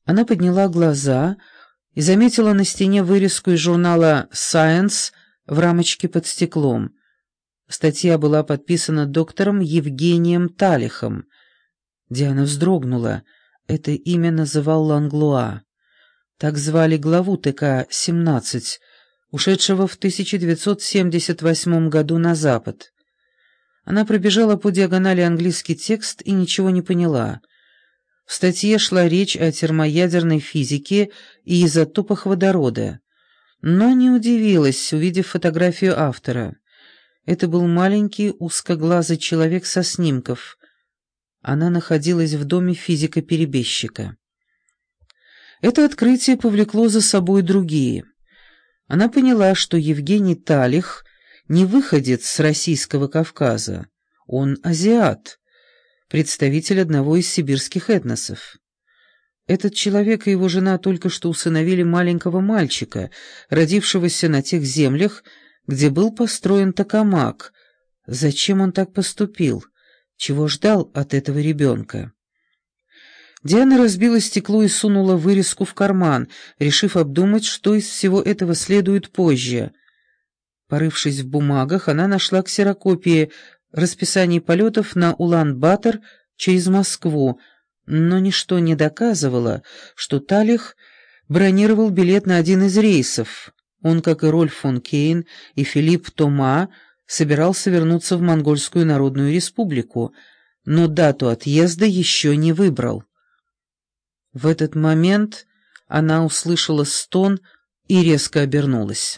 Она подняла глаза и заметила на стене вырезку из журнала Science в рамочке под стеклом. Статья была подписана доктором Евгением Талихом. Диана вздрогнула. Это имя называл Ланглуа. Так звали главу ТК-17, ушедшего в 1978 году на Запад. Она пробежала по диагонали английский текст и ничего не поняла. В статье шла речь о термоядерной физике и изотопах водорода, но не удивилась, увидев фотографию автора. Это был маленький узкоглазый человек со снимков. Она находилась в доме физика-перебежчика. Это открытие повлекло за собой другие. Она поняла, что Евгений Талих не выходец с Российского Кавказа, он азиат, представитель одного из сибирских этносов. Этот человек и его жена только что усыновили маленького мальчика, родившегося на тех землях, где был построен токамак. Зачем он так поступил? Чего ждал от этого ребенка? Диана разбила стекло и сунула вырезку в карман, решив обдумать, что из всего этого следует позже. Порывшись в бумагах, она нашла ксерокопии расписаний полетов на Улан-Батор через Москву, но ничто не доказывало, что Талих бронировал билет на один из рейсов. Он, как и Рольф фон Кейн и Филипп Тома, собирался вернуться в Монгольскую Народную Республику, но дату отъезда еще не выбрал. В этот момент она услышала стон и резко обернулась.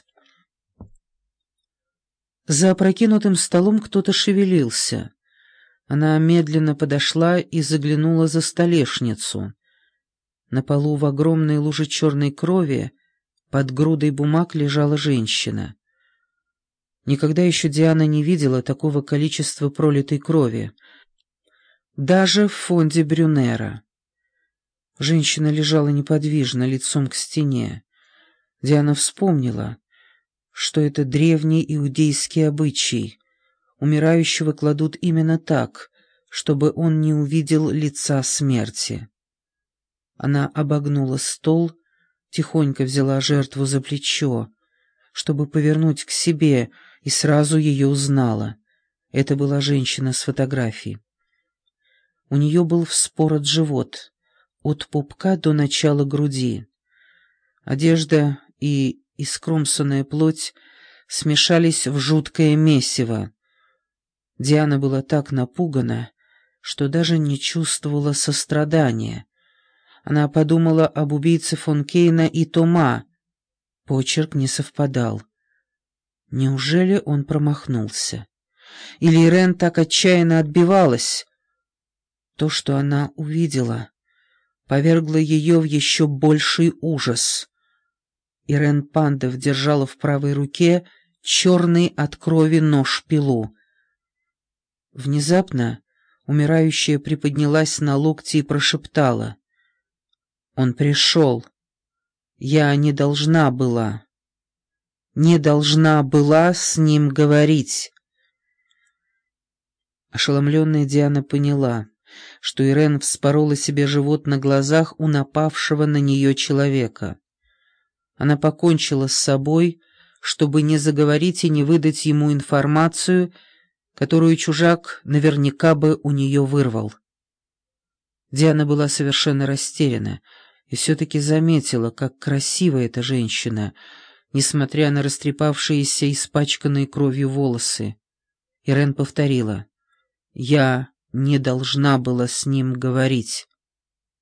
За опрокинутым столом кто-то шевелился. Она медленно подошла и заглянула за столешницу. На полу в огромной луже черной крови под грудой бумаг лежала женщина. Никогда еще Диана не видела такого количества пролитой крови. Даже в фонде Брюнера. Женщина лежала неподвижно, лицом к стене. Диана вспомнила, что это древний иудейский обычай. Умирающего кладут именно так, чтобы он не увидел лица смерти. Она обогнула стол, тихонько взяла жертву за плечо, чтобы повернуть к себе, и сразу ее узнала. Это была женщина с фотографией. У нее был вспорот живот, от пупка до начала груди. Одежда и искромсанная плоть смешались в жуткое месиво. Диана была так напугана, что даже не чувствовала сострадания. Она подумала об убийце фон Кейна и Тома. Почерк не совпадал. Неужели он промахнулся? Или Ирен так отчаянно отбивалась? То, что она увидела, повергло ее в еще больший ужас. Ирен Пандов держала в правой руке черный от крови нож-пилу. Внезапно умирающая приподнялась на локти и прошептала: «Он пришел. Я не должна была с ним говорить». Ошеломленная Диана поняла, что Ирен вспорола себе живот на глазах у напавшего на нее человека. Она покончила с собой, чтобы не заговорить и не выдать ему информацию, которую чужак наверняка бы у нее вырвал. Диана была совершенно растеряна и все-таки заметила, как красива эта женщина, несмотря на растрепавшиеся, испачканные кровью волосы. Ирен повторила: «Я не должна была с ним говорить».